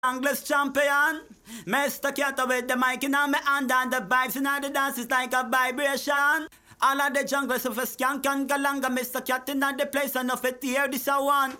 Anglers champion. Mr. Cat with the mic in my hand and the vibes in the dance is like a vibration. All of the junglers of a skank and galanga. Mr. Cat in the place and of it here this a one.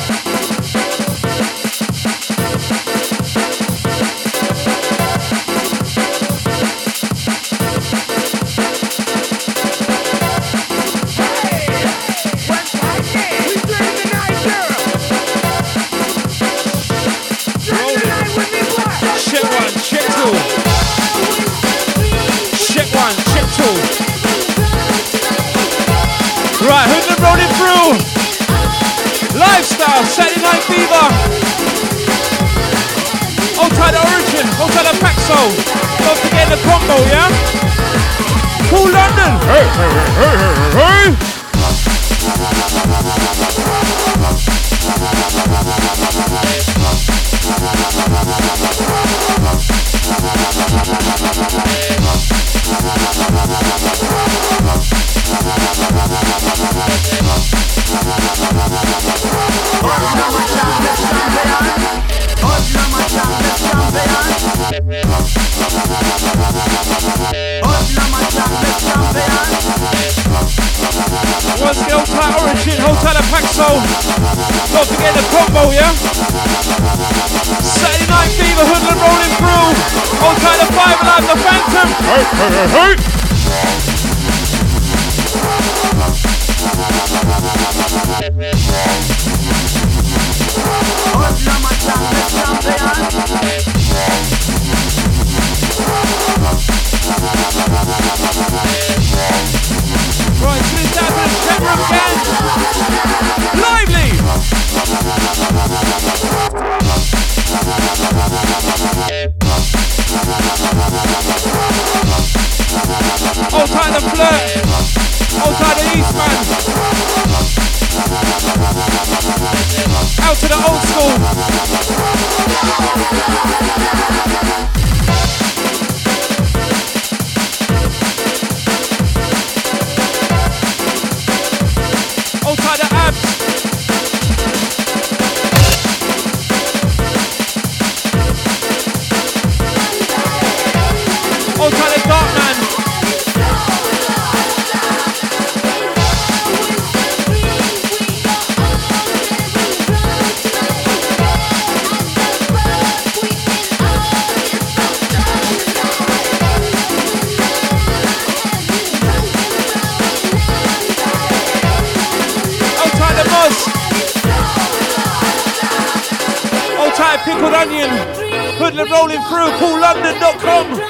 Right, Hoodlum rolling through. Lifestyle, Saturday Night Fever. Hold tight the Origin, hold tight the Paxo. Don't forget the combo, yeah? Cool London. Hey, hey, hey, hey, hey. Once again, hold tight Origin, hold tight the Paxo. Don't forget the combo, yeah? Saturday Night Fever, Hoodlum rolling through. Hold tight the Five Alive, the Phantom. Hey, hey, hey, hey. Right, spin down to the chat room again. Lively! Hold tight the Flirt. Hold tight the Eastman. Out to the old school. Hold tight the Abs. Hold tight the Darkman. Pickled Onion, Hoodlum rolling through, CoolLondon.com.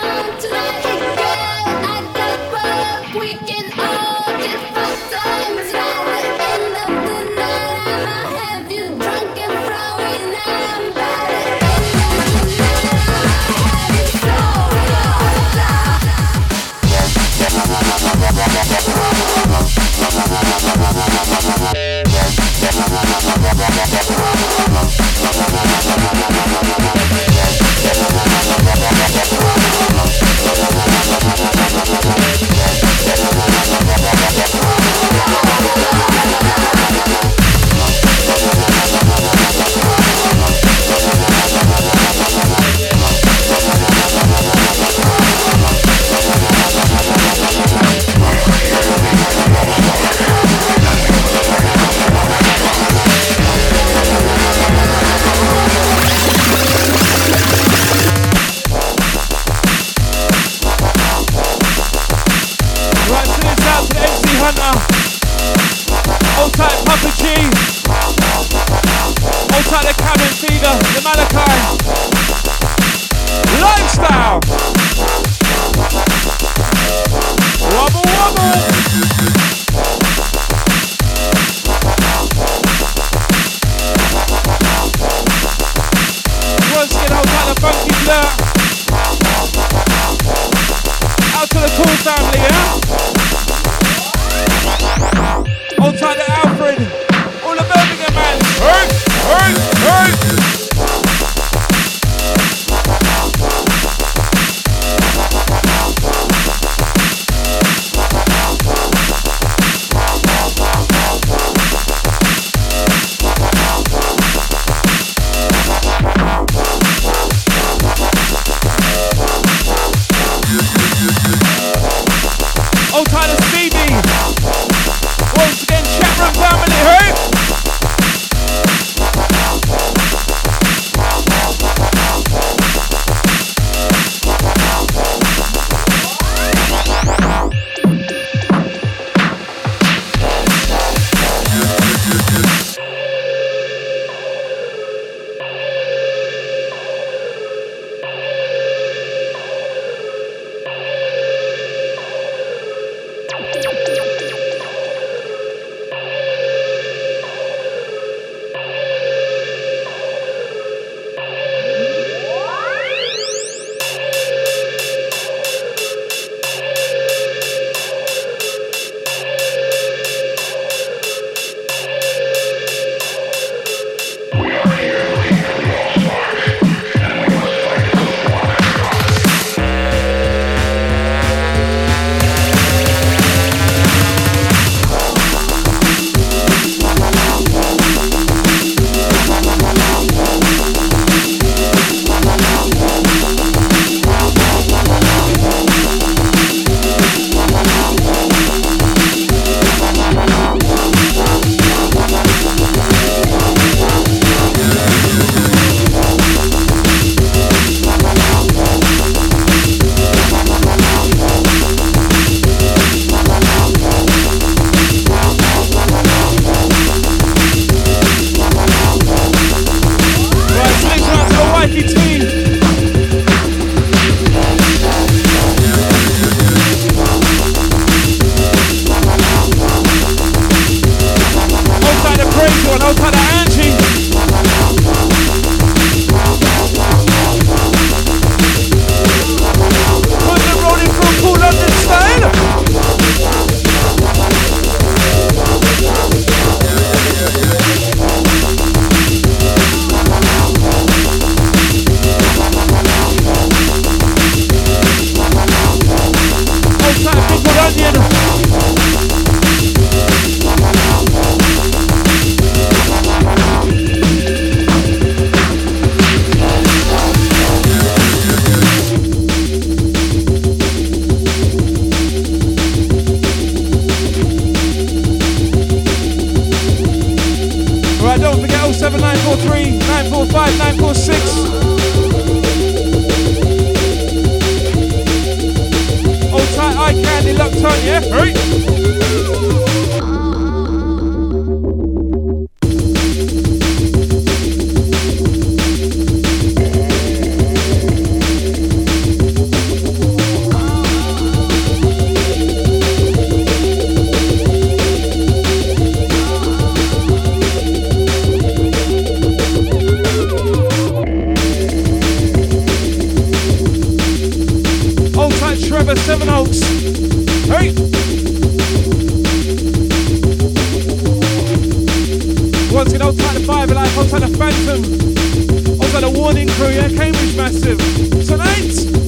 crew, yeah? Cambridge Massive. Tonight.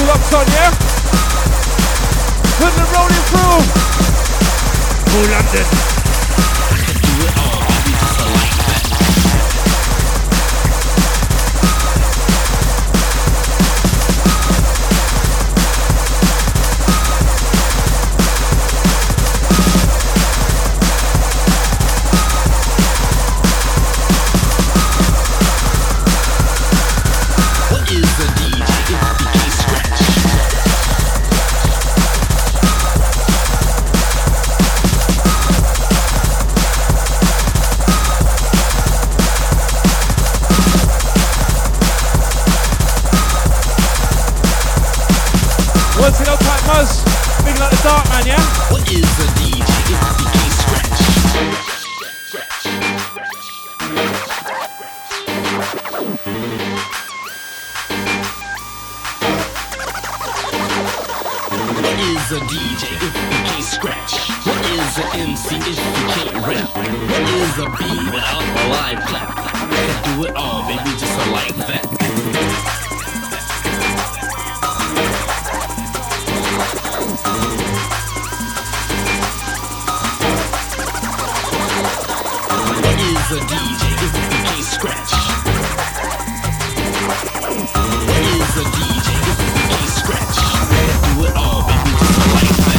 locked on, yeah? Put the rolling through. Cool London. I can do it all, baby, just like that. What is the DJ if he can't scratch? What's it up like Muzz? Big like the dark man, yeah? What is the DJ if he can't scratch? What is a DJ if he can't scratch? What is an MC if he can't rap? What is a beat without a live clap? I can do it all, baby, just like that. What is a DJ if he can't scratch? What is a DJ if he can't scratch? I can do it all, baby, just like that.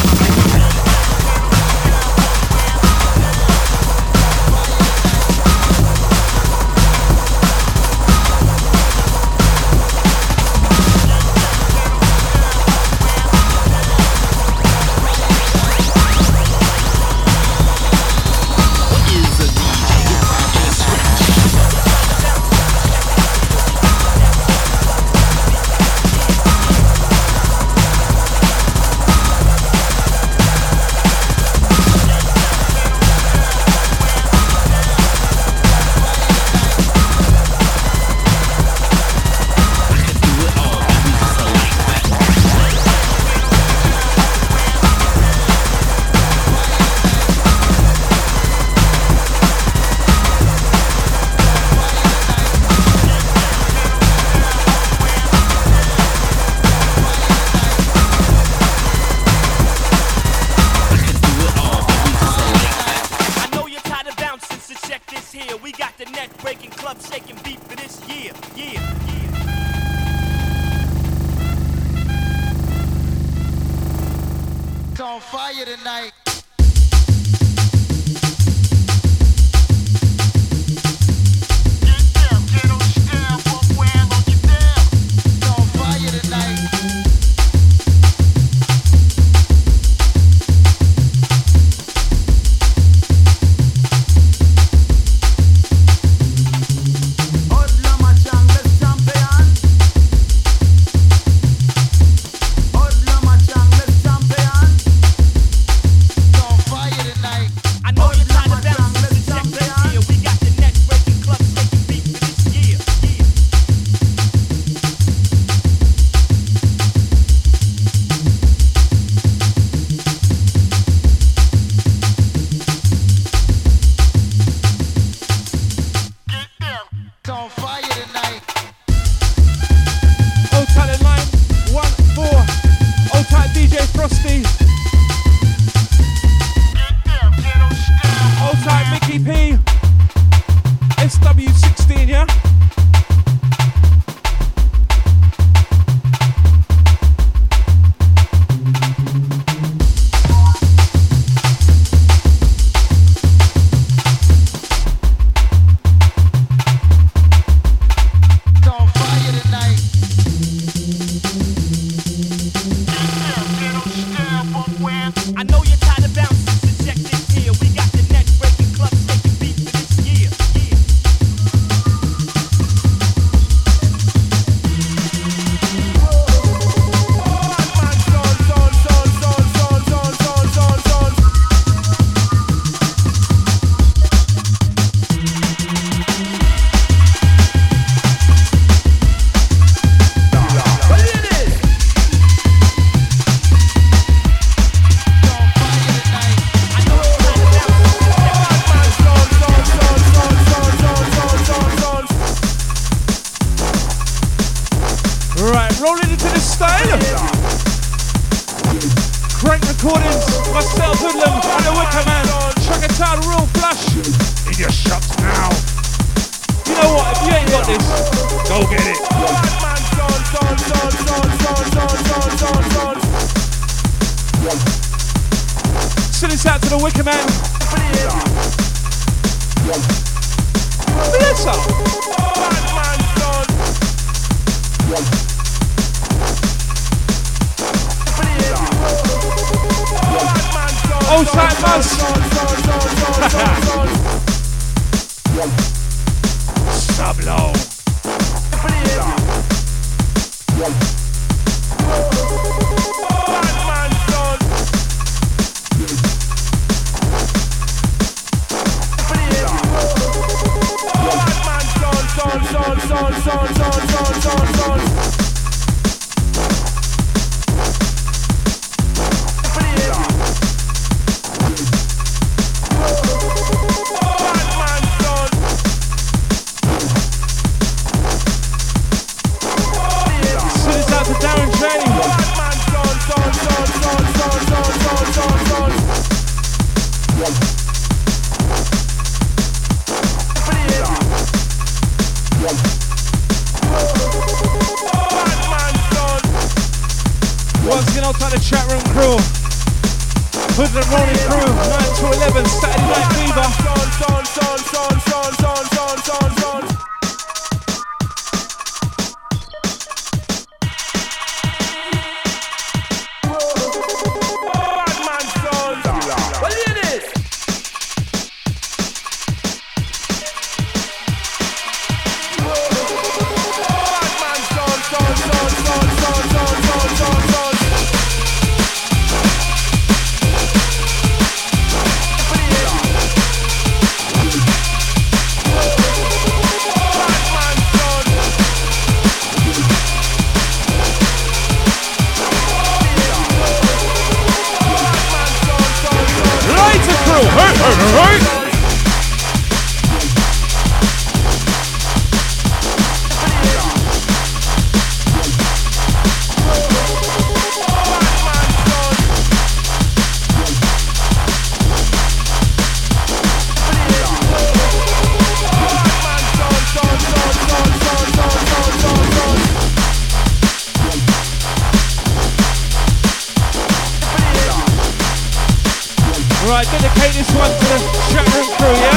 On fire tonight. Right, rolling into the style. Crank recordings, myself, Hoodlum, and the Wicker Man. Track it out, real flush. In your shops now. You know what? If you ain't got this, go get it. Send this out to the Wicker Man. Yes, sir. Old time buzz. Sublow. Once again, outside the chat room crew. Hoodlum Rolling crew, 9 to 11, Saturday Night Fever. Right, dedicate this one to the chat room crew, yeah?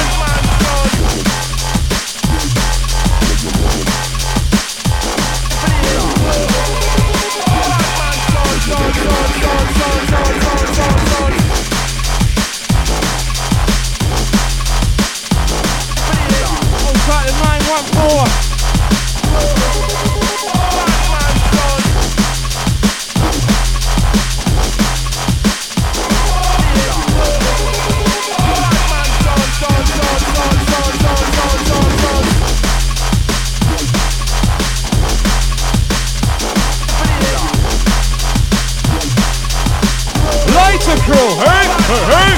Hold tight to 914. Lighter crew, hey, hey, hey.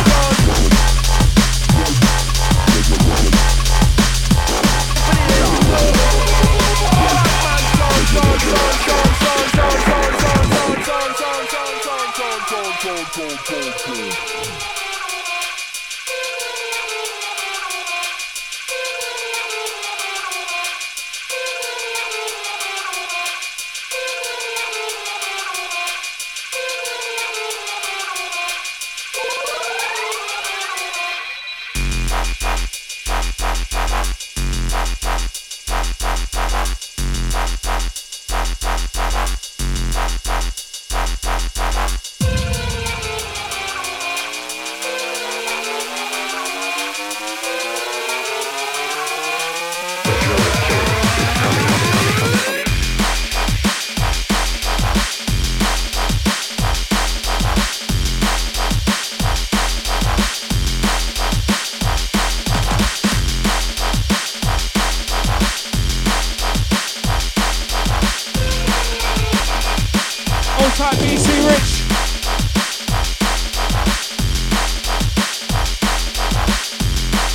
Type BC Rich.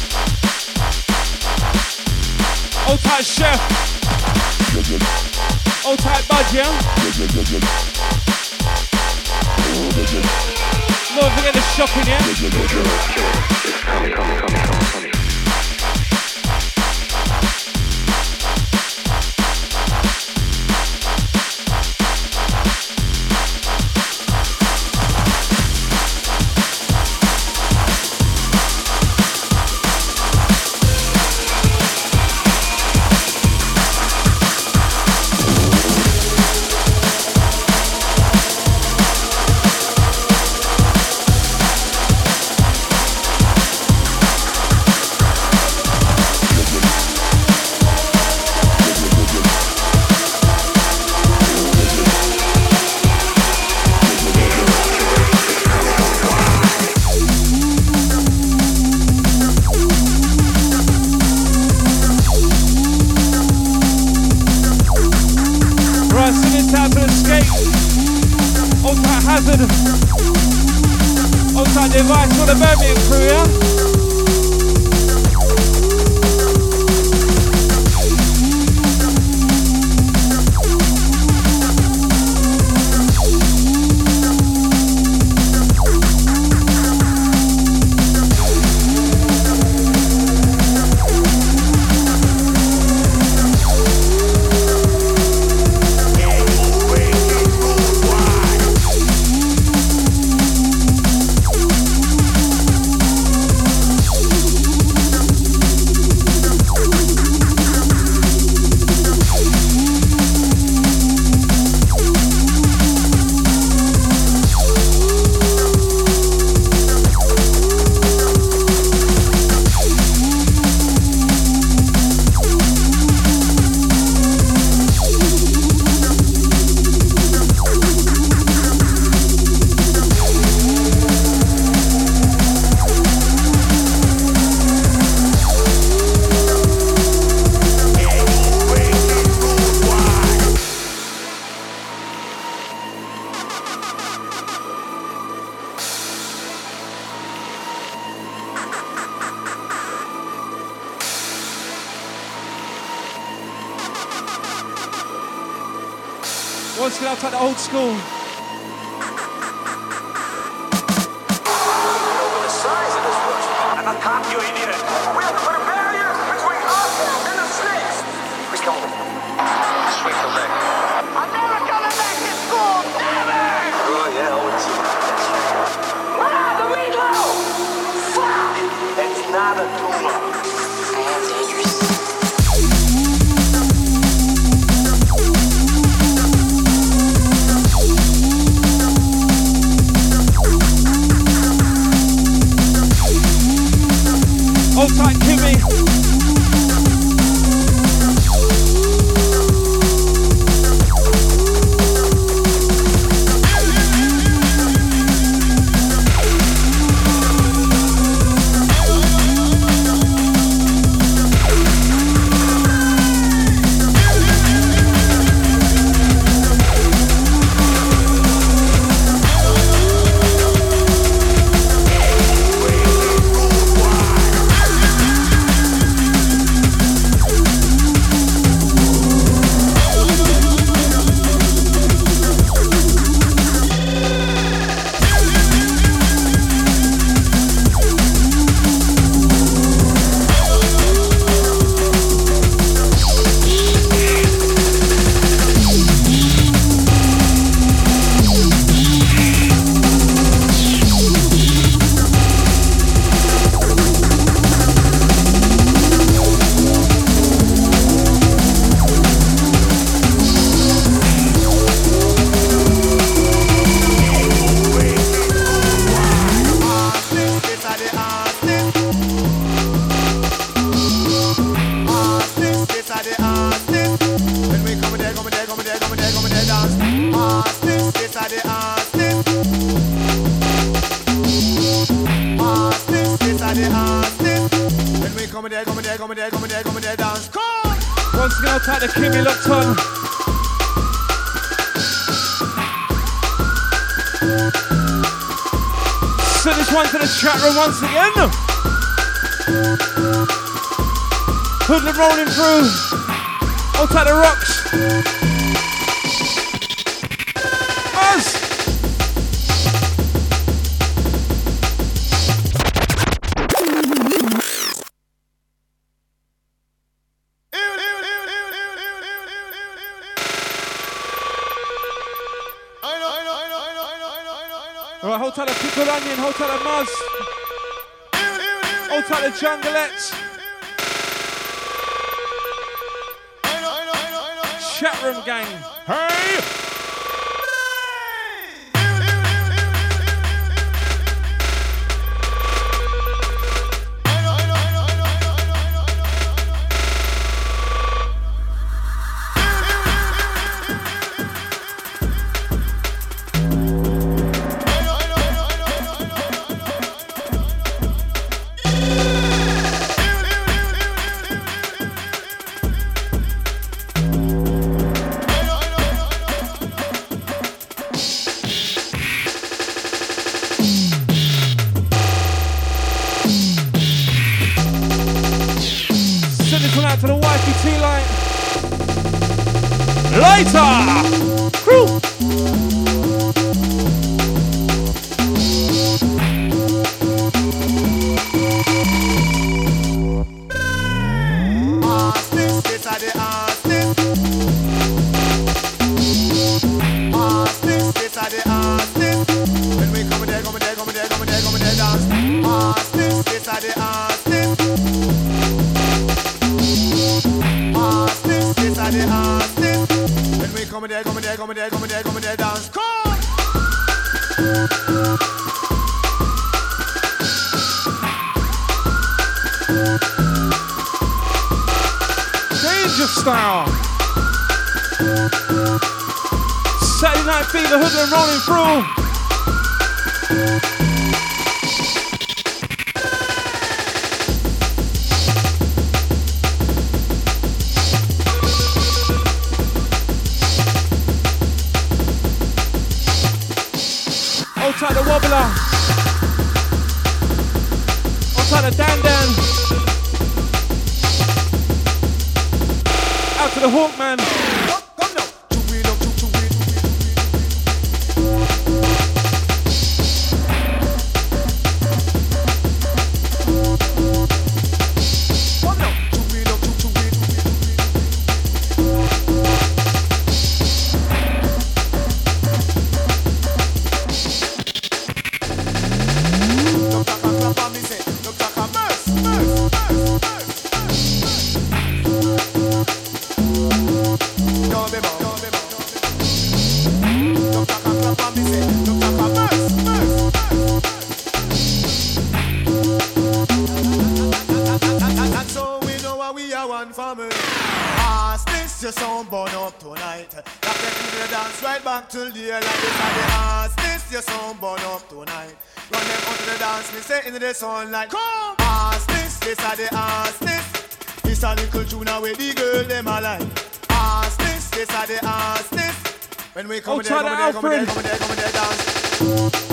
Old tight Chef. Old tight budge, yeah? Don't forget the shopping, yeah? Device for the Birmingham crew, yeah? Once again, outside the old school. I'm a cop, you idiot. We have to put a barrier between us and the snakes. Who's coming? Sweet back. I'm never coming back to school, never! Oh, yeah, always. Ah, the meatloaf! Fuck! It's not a tumor. I am dangerous. Old tight Kimmy. Once again, I'll take the Kimmy locked on. Send this one to the chat room once again. Hoodlum rolling through. I'll take the rocks. Alright, hold tight the Pickled Onion, hold tight the Muzz. Hold tight the Junglettes. Chat room gang. Hey! To the wifey T-Line. Later! Crew! Come there, dance. Come! Danger style. Saturday Night Fever, hoodlum rolling through. Outside the wobbler, outside the dan-dan, out to the Hawkman. Come now. Till the air like this and the ass. This your sound burn up tonight. Run them out to the dance, me say into the sunlight. Come! Ass this are the ass this. This a little tune where the girl them a like. Ass this are the ass this. When we come there, dance.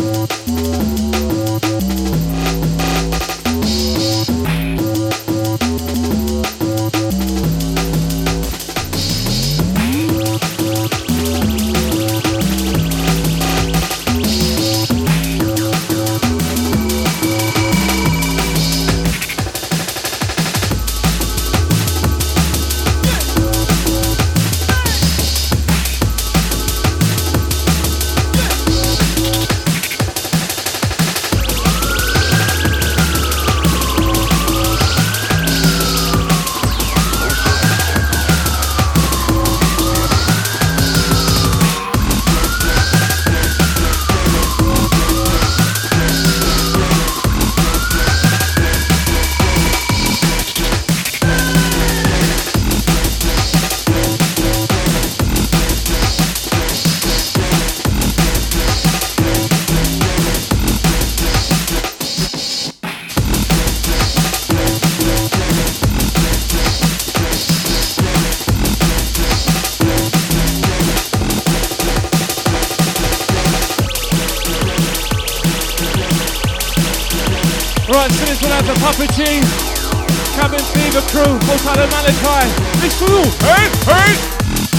Right, send this one out to Papa G, Cabin Fever crew, outside of Malachi. This crew, hey, hey!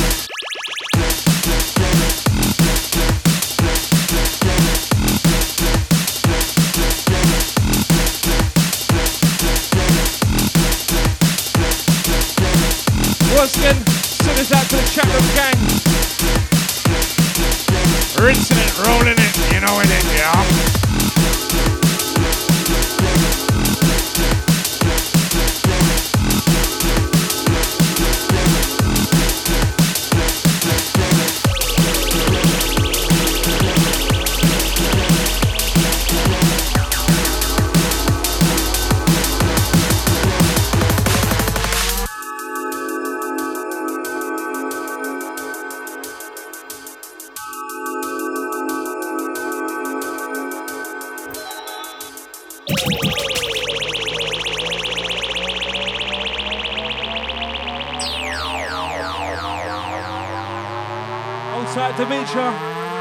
Once again, send this out to the chat room gang. Rinsing it, rolling it, you know it, yeah. alongside Demetra.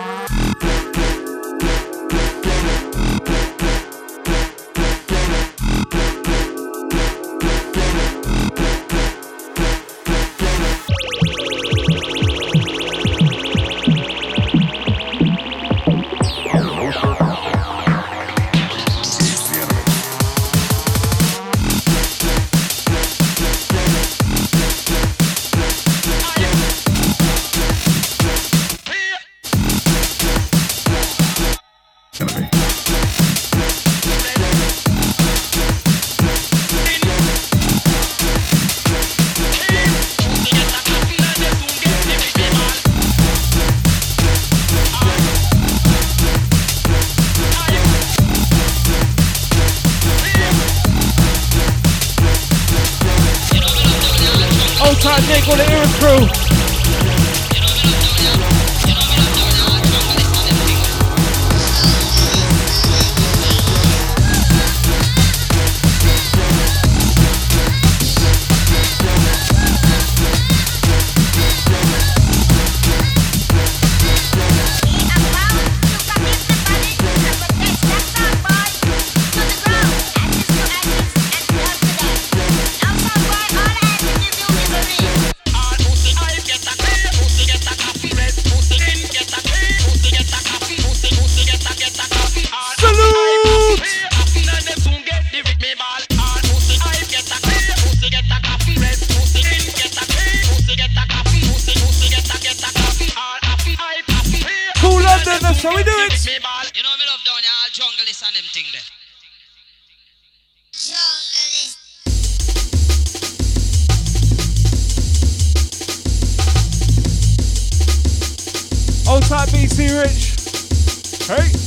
Nick on the Era Crew. That's how we do it. You know me love down here, all junglist and them thing there. Junglist. Old type BC Rich. Hey.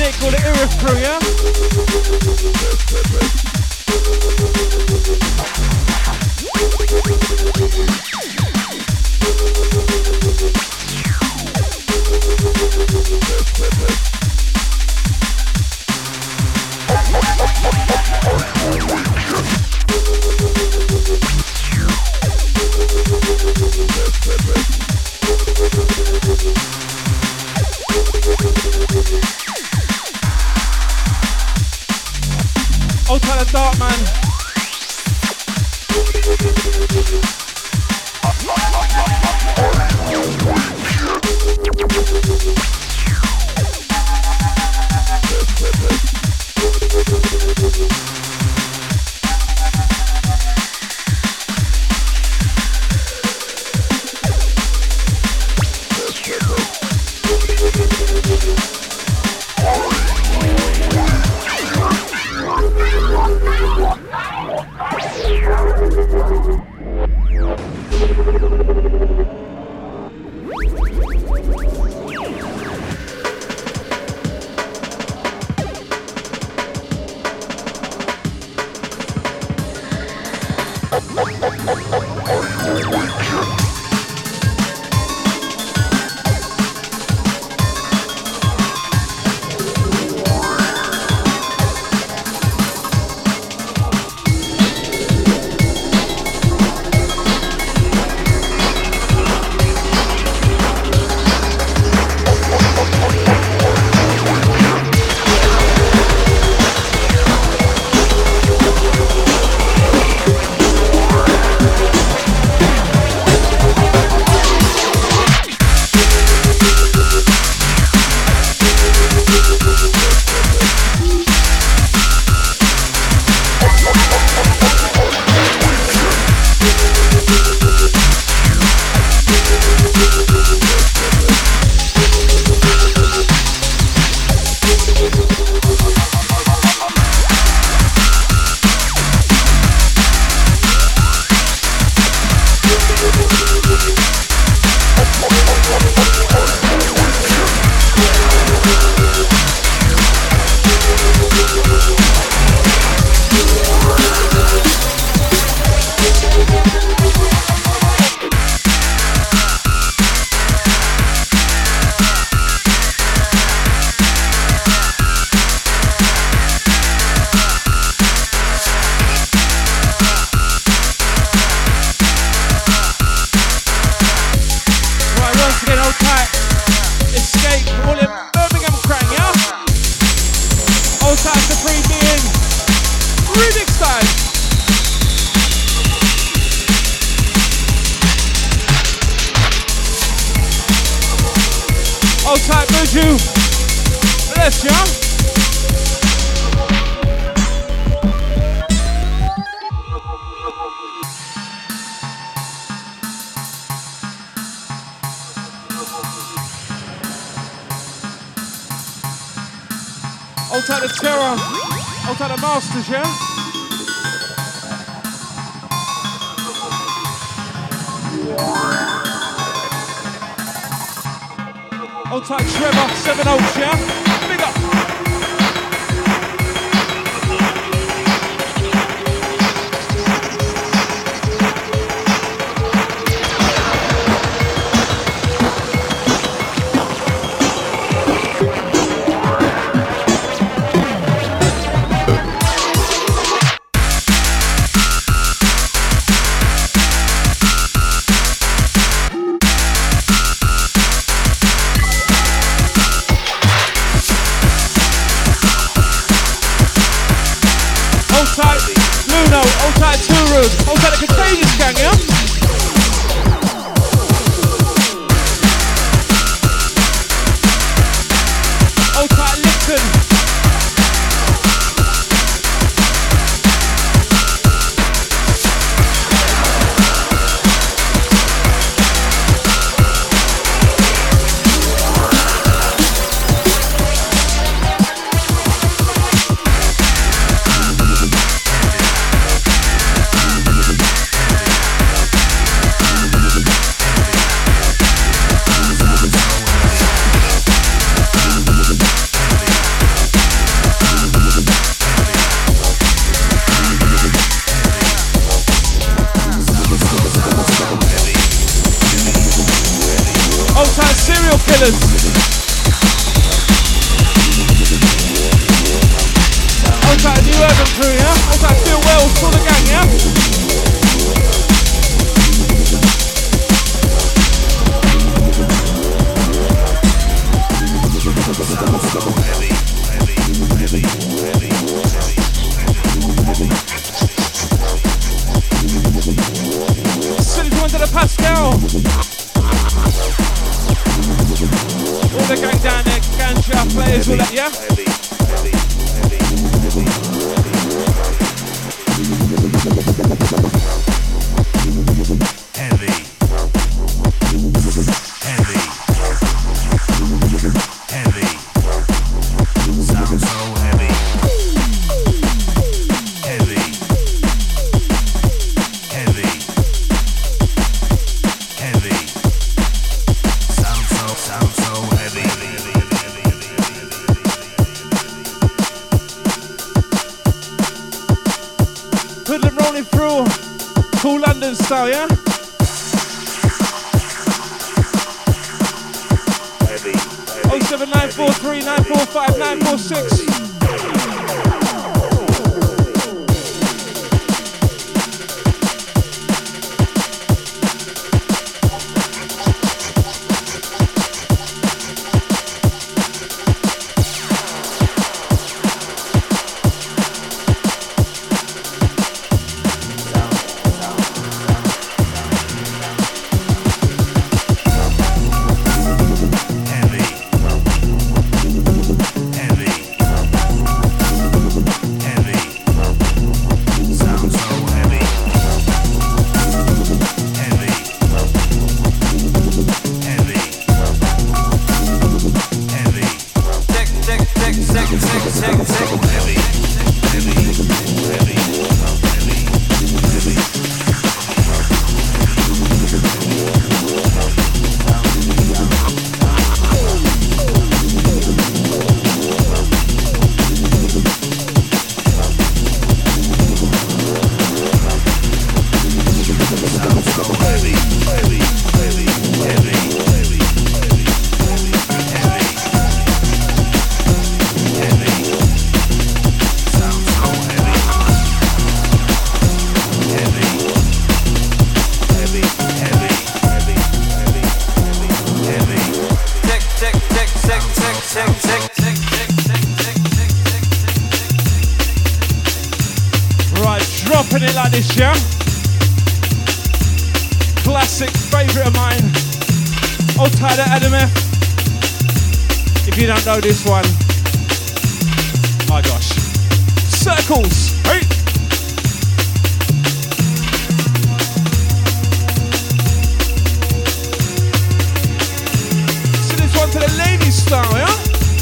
skate called the Era Crew, yeah? Old Tyler Dark Man. Old type of Terror, old type of Masters, yeah? Old type Trevor, 7 Oaks, yeah? Big up! Hold tight, the Contagious gang, yeah? Hold tight, Lipton. Londoners. Outside New Urban crew, yeah? Outside Phil Wells, for the gang, yeah? Send it to the Pascal. All the gang down there, ganja players, all that, yeah? Style, yeah? 07943 945 946. Classic favourite of mine. Old Tyler Adam F. If you don't know this one, my gosh. Circles. Hey. So this one to the ladies style, yeah?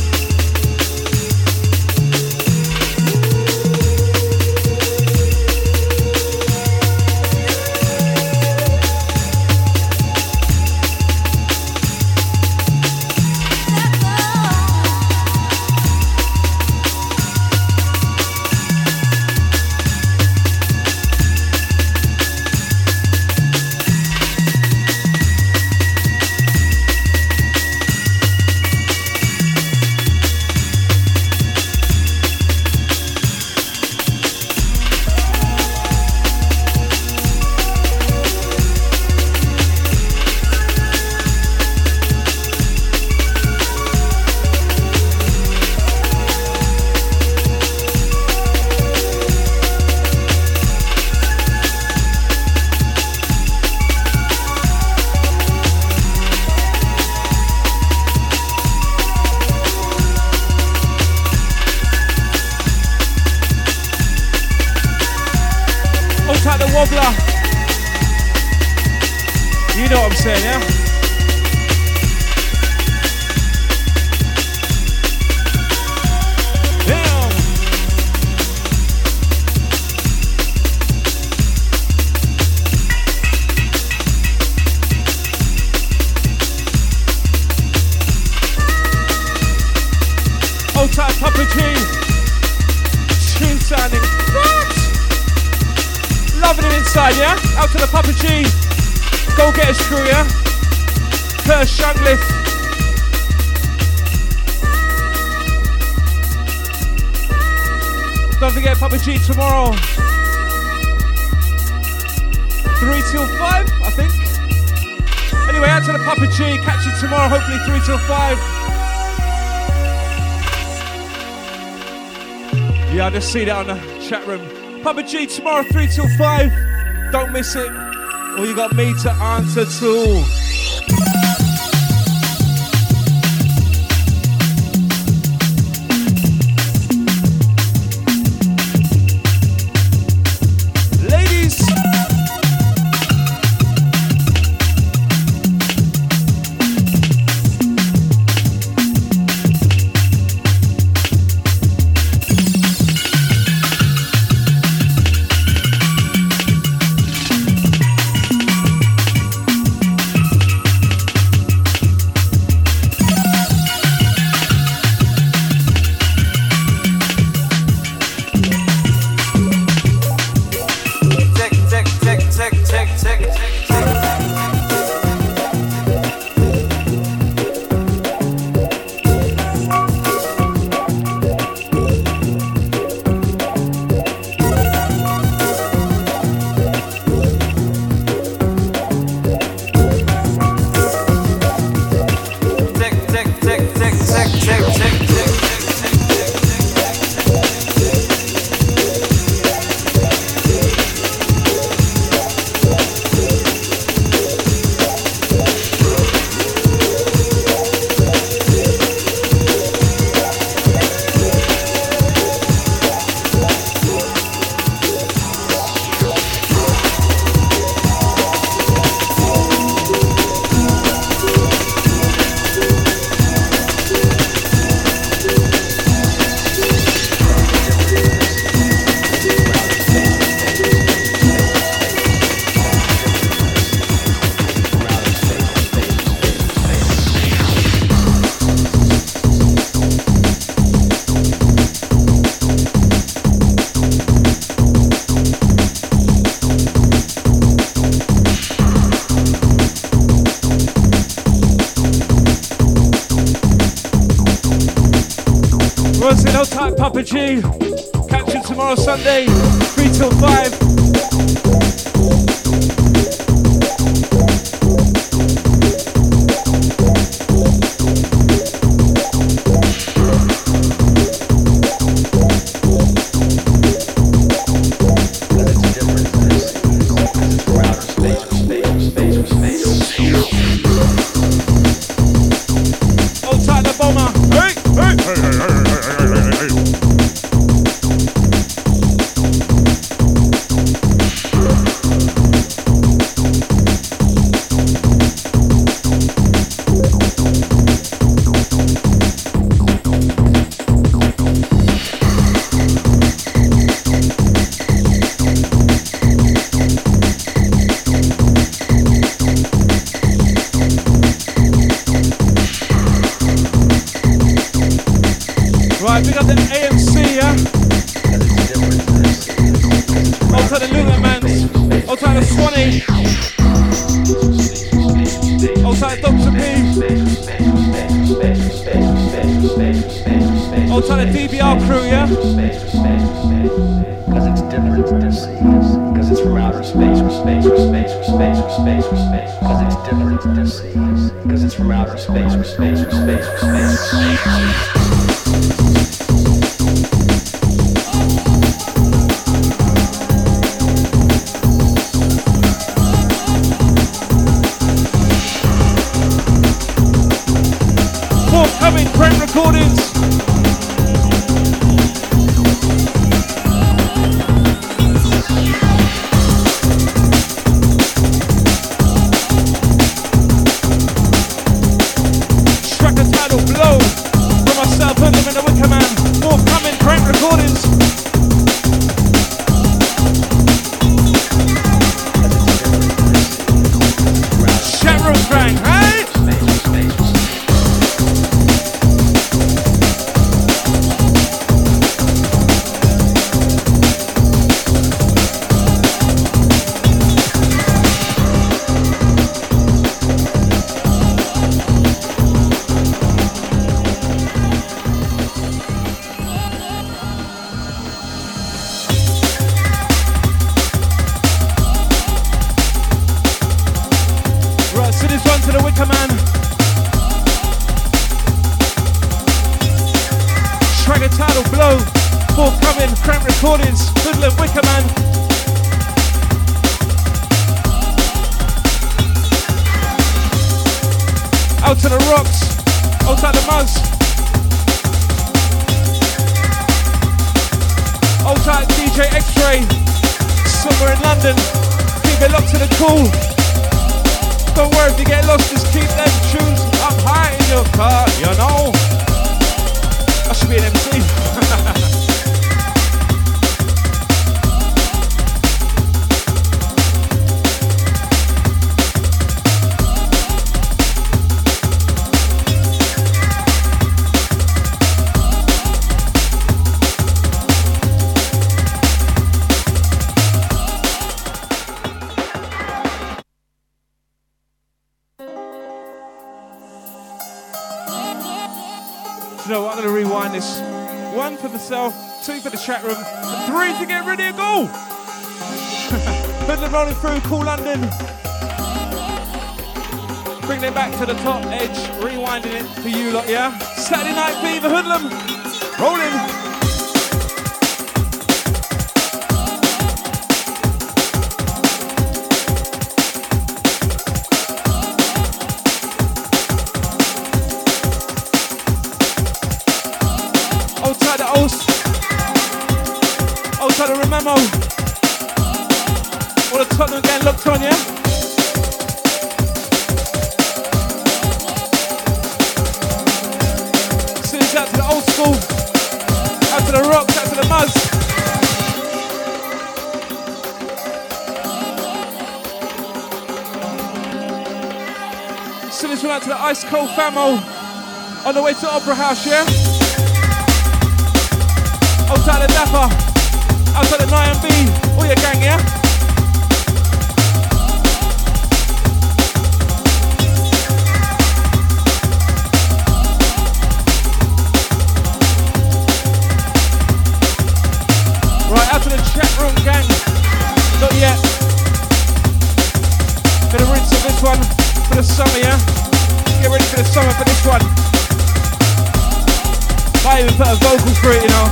Wobbler. You know what I'm saying, yeah? Damn. Old type puppetry. Tune sounding. What? Loving it inside, yeah? Out to the Papa G. Go get us crew, yeah? First Shangliff. Don't forget Papa G tomorrow. 3 till 5, I think. Anyway, out to the Papa G. Catch you tomorrow, hopefully 3 till 5. Yeah, I just see that on the chat room. Papa G tomorrow, 3 till 5. Don't miss it. Or you got me to answer to. Papa G. Catch you tomorrow Sunday, 3 till 5. Forthcoming, Cramp Recordings, Hoodlum, Wickerman. Out to the Rocks, out to the Muzz. Out to DJ X-Ray, somewhere in London. Keep it locked to the cool. Don't worry if you get lost, just keep them tunes up high in your car, you know. I should be an MC. You know what, I'm going to rewind this. 1 for myself, 2 for the chat room, and 3 to get ready to go. Hoodlum rolling through, cool London. Bringing it back to the top edge, rewinding it for you lot, yeah? Saturday Night Fever, Hoodlum, rolling. Outside the Rememo. All the Tottenham gang locked on, yeah? Sends out to the old school, out to the Rocks, out to the Muzz. Send this one out to the Ice Cold Famo on the way to Opera House, yeah? Outside the Dapper, outside the 9B, all your gang, yeah? Right, out to the chat room gang. Not yet. Gonna rinse on this one for the summer, yeah? Get ready for the summer for this one. Might even put a vocal for it, you know.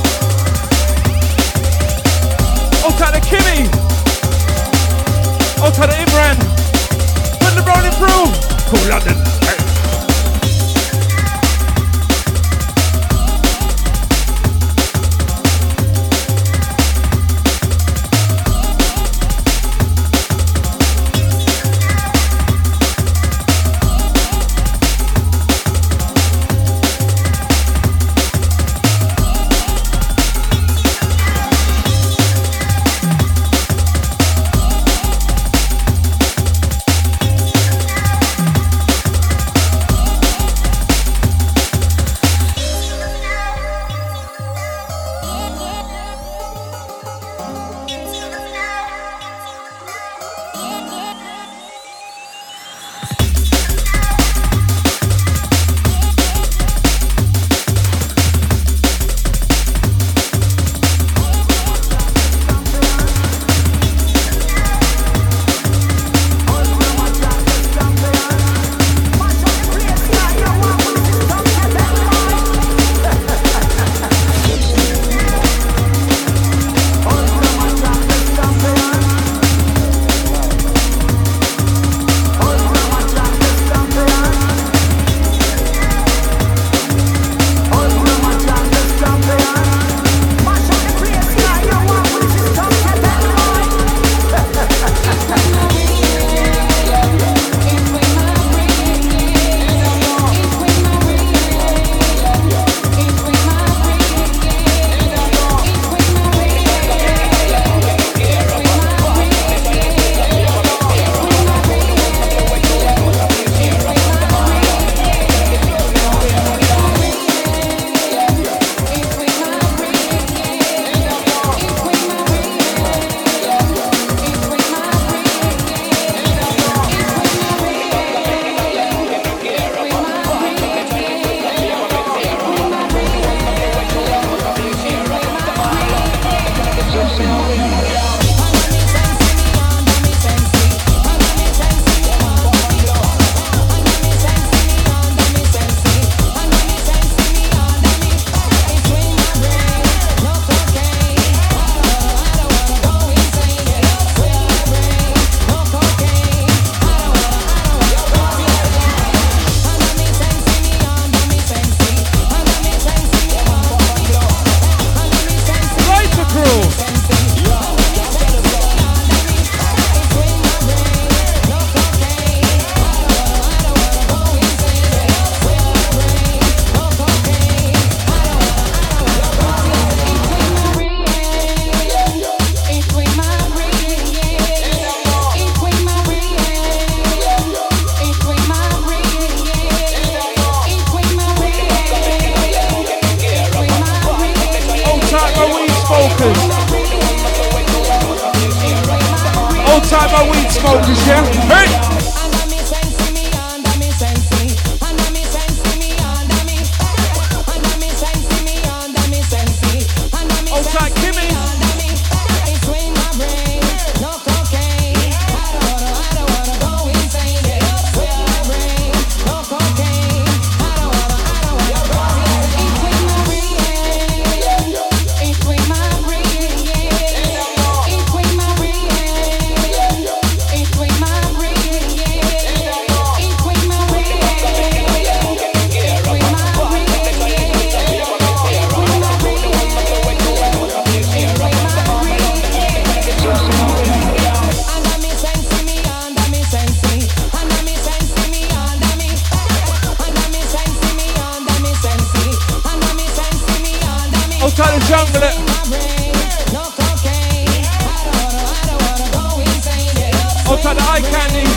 Out to the Kimmy. Out to the Imran. Put the Browning through. Cool London. Hey. smokers. Old timer weed smokers, yeah? Hey! Old time Kimmy. Outside the jungle, outside the eye candy,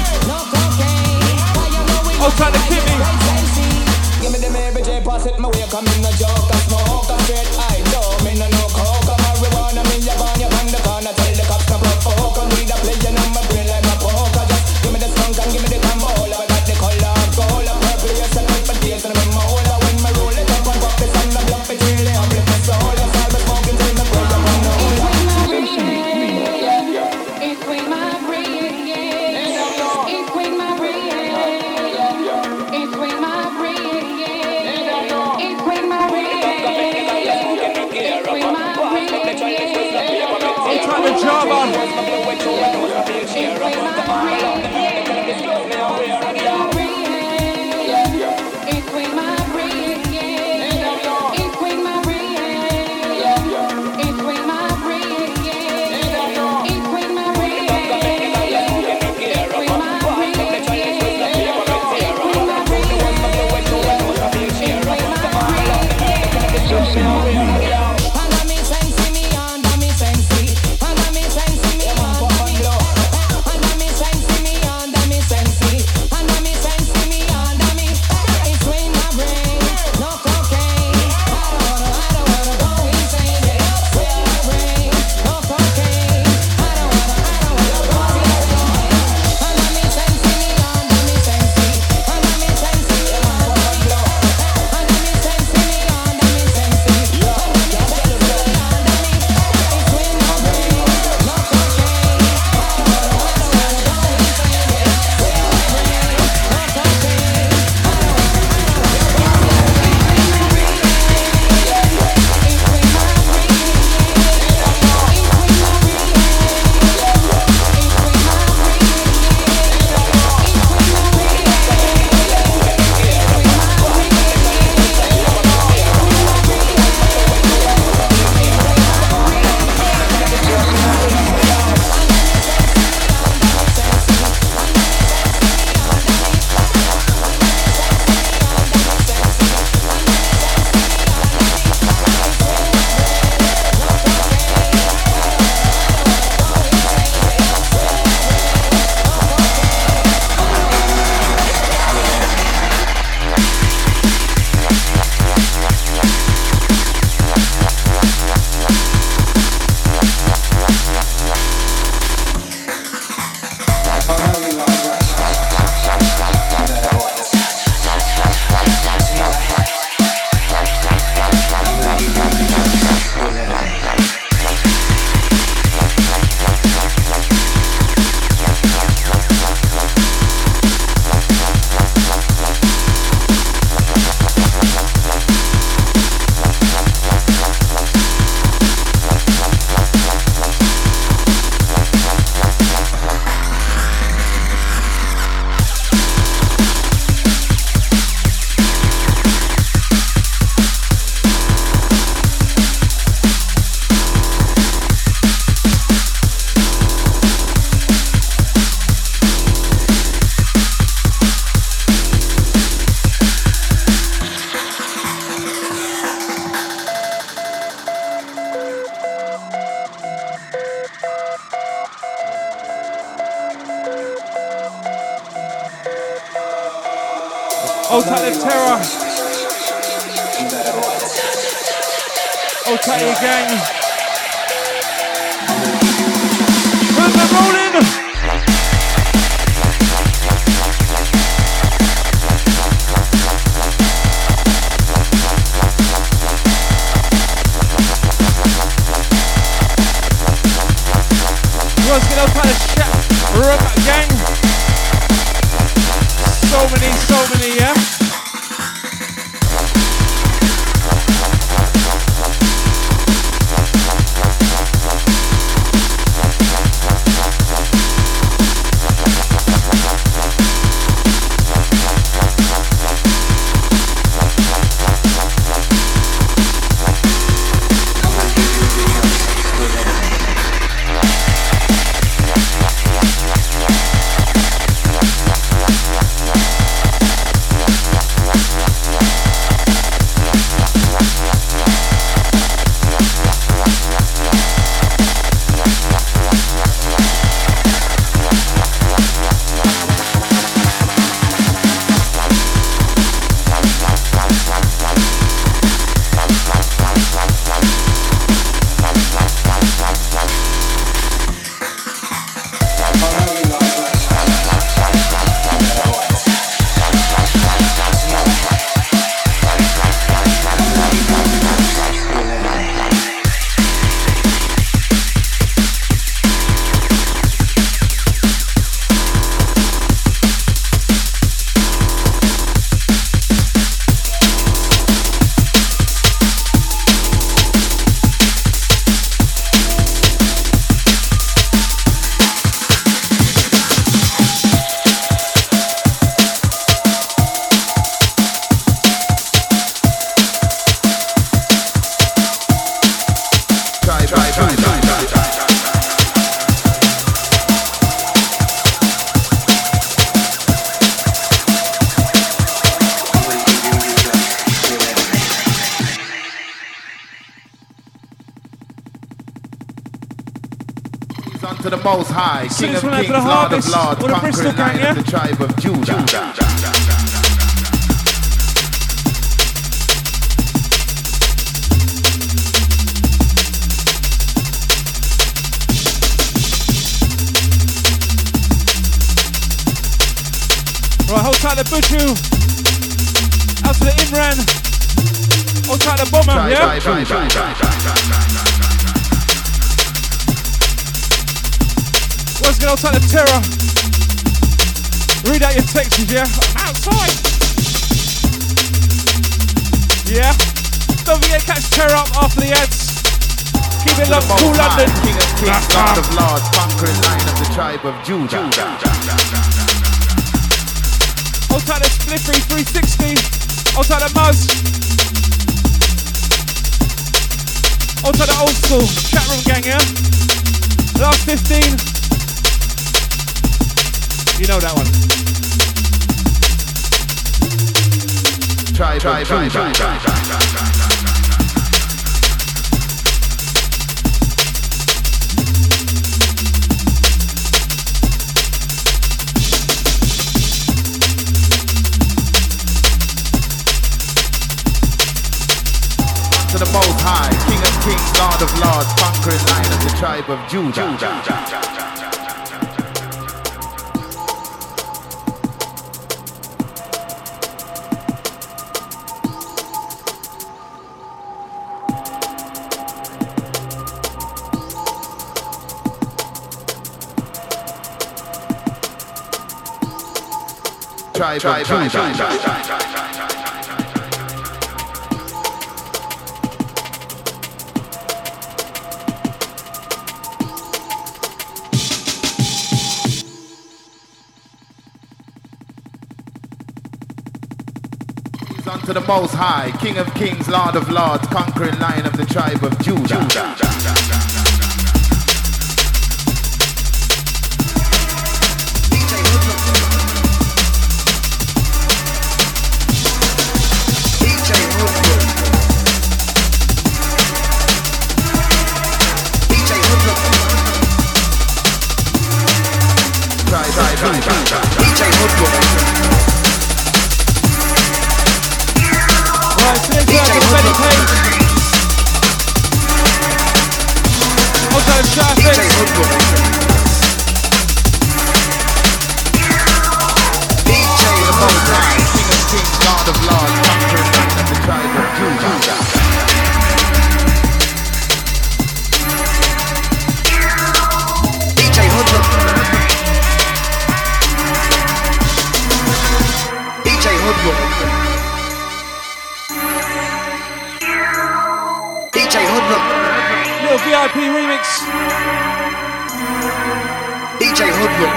outside the Kimmy. Give me the Mary J, pass it my way, come in the joke, I smoke, I straight, I don't mean no coke, marijuana, me ya burn you on the corner, tell the cops no provoke, I need a play on my brain like a poker, just give me the skunk and give me the cambola, I got the color of gold, I'm purple, yes, I put my tears in my mold, when my roll it up and pop this on the block, it's really uplift my soul, yes, I'll be smoking till my brain, I'm on the whole. It's with my brain, yeah, it's with my brain, it's with my brain, yeah, it's with my brain, it's with my brain, I'm trying to job on. Outside of Terror. Outside gang. to the Most High, King of Kings, the Lord of Lords, or the Bristol conquering gang, Lion of the tribe of Judah. Right, hold tight the Bushu. Out to the Imran. Hold tight the Bomber, yeah? Once again, hold tight the Terror. Read out your texts, yeah? I'm outside. Yeah? Don't forget to catch Terror up after the ads. Keep it locked, cool London. King of Kings, Lord of Lords, conquering Lion of the tribe of Judah. Hold tight the Spliffy 360. Hold tight the Muzz. Hold tight the old school chat room gang, yeah? Last 15. You know that one. Tribe. To the Most High, King of Kings, Lord of Lords, conquering Lion of the tribe of Judah. To the Most High, King of Kings, Lord of Lords, conquering Lion of the tribe of Judah. VIP remix. DJ Hoodlum.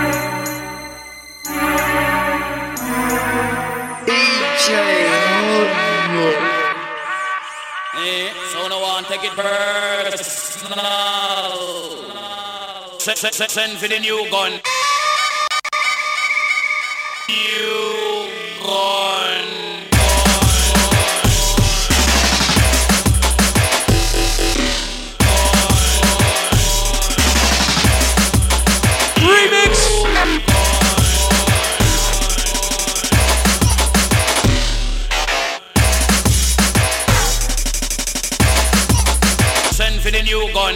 DJ Hoodlum. Eh, so no one take it personal. Send for the new gun. New gun. For the new gun.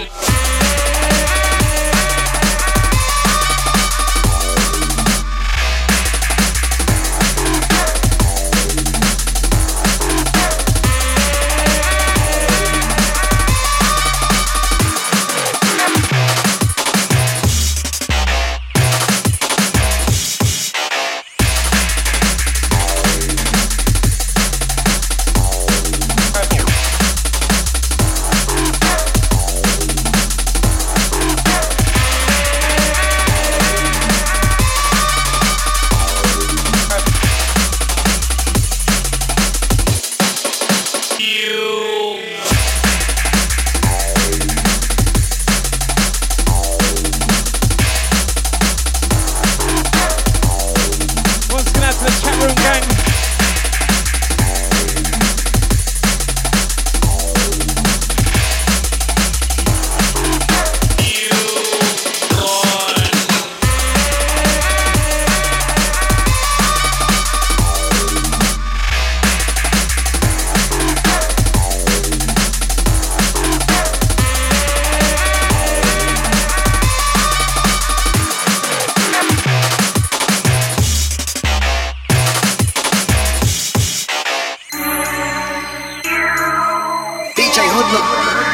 Hoodlum.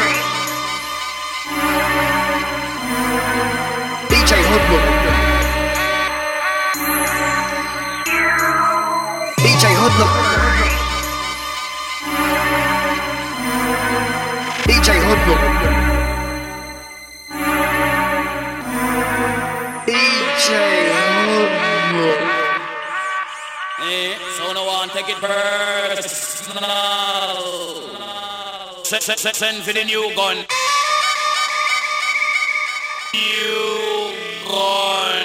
DJ Hoodlum. DJ Hoodlum. DJ Hoodlum. DJ Hoodlum. So no one take it personal. Send for the new gun. New gun.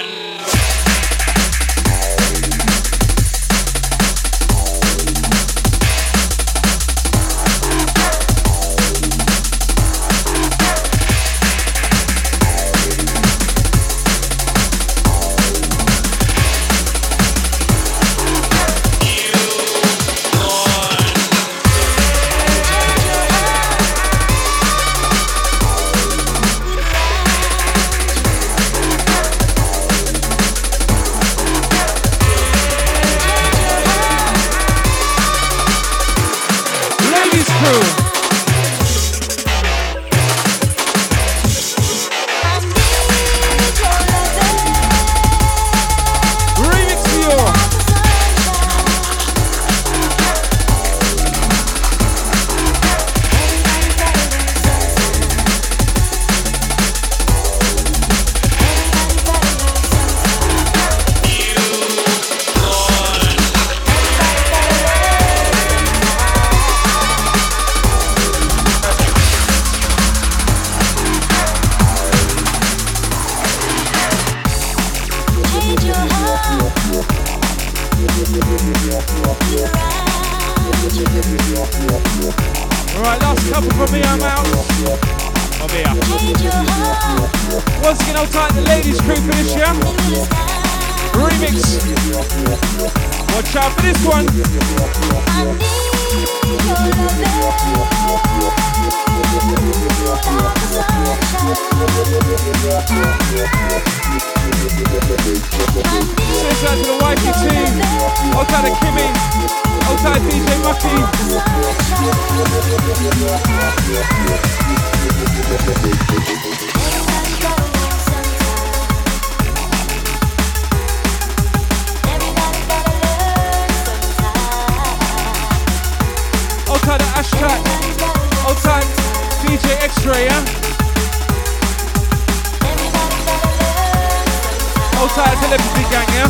Right, last couple from me, I'm out. I'll be up. Once again, I'll tighten the ladies' crew for this year. Remix. Watch out for this one. Sends out to the wifey team. Outside to Kimmy. Outside DJ Mucky. Outside the Ashtrack. Outside DJ X-Ray, yeah? Outside Telepathy Gang, yeah?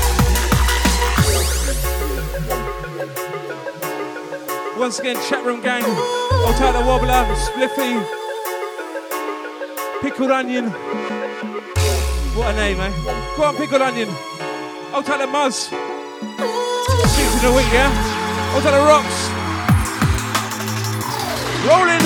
Once again, chat room gang. Outside the Wobbler, Spliffy. Pickled Onion. What a name, eh? Go on, Pickled Onion. Outside the Muzz. Six in the week, yeah? Outside the Rocks. Rolling.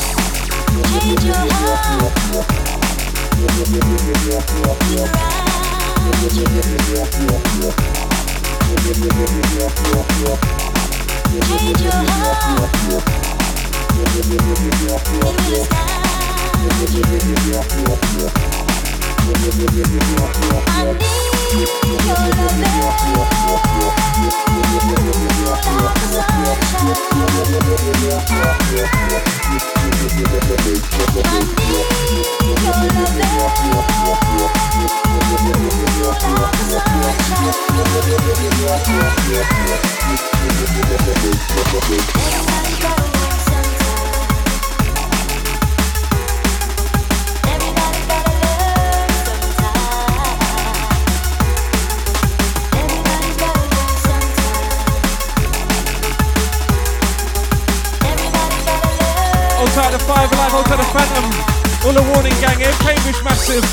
Outside the Five Alive, outside the Phantom, all the Warning Gang here, Cambridge Massive.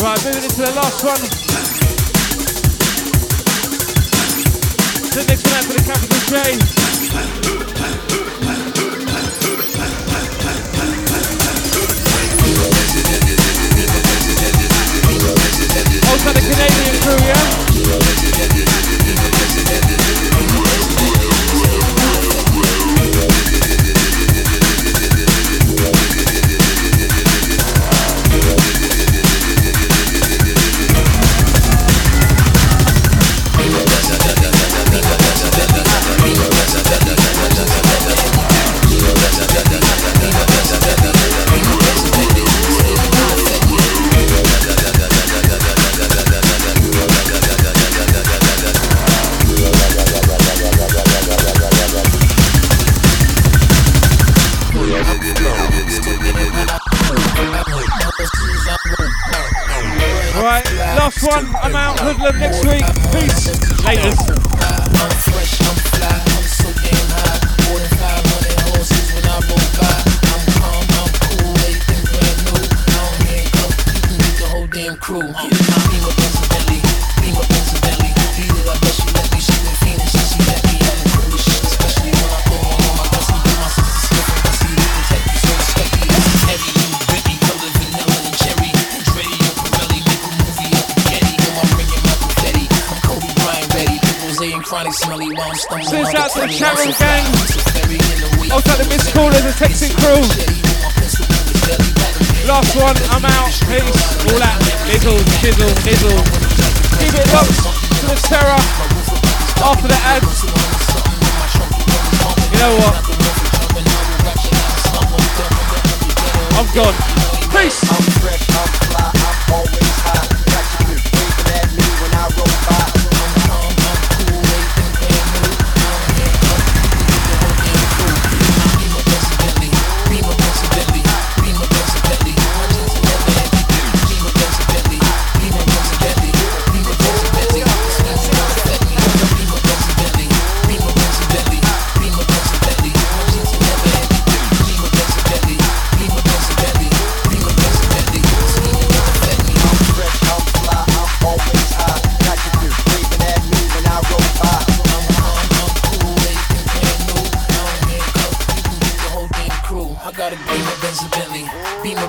Right, moving into the last one. The next one out for the capital J. Also the Canadian crew, yeah? Right, last one, I'm out, Hoodlum next week, peace, laters. I'm fresh, I'm fly, I'm so damn high. More than 500 horses when I roll by. I'm calm, I'm cool, everything brand new. I don't handcuff, you can get the whole damn crew. Beam up Bentley, beam up Bentley. Beat it, I bet she let me, she been feeling, she let me out and cool shit. Especially when I throw on my gusty, my sister slipping. I see you protect you, so respect you. This is heavy, you Britney, color vanilla and cherry. It's ready, you Pirelli, make a movie up the Getty. I'm bringing my confetti, I'm Kobe Bryant ready. Rosé and chronic smelly while I'm stumbling. So it's out to the chat room gang. Also the missed callers, the texting crew. Last one, I'm out. Peace. All that nizzle, shizzle, nizzle. Keep it locked to the terror. After the ads. You know what? I'm gone. Peace. I'm fresh, I'm fly, I'm always high. Got you waving at me when I roll by. I got a beam of Benz Bentley, beam of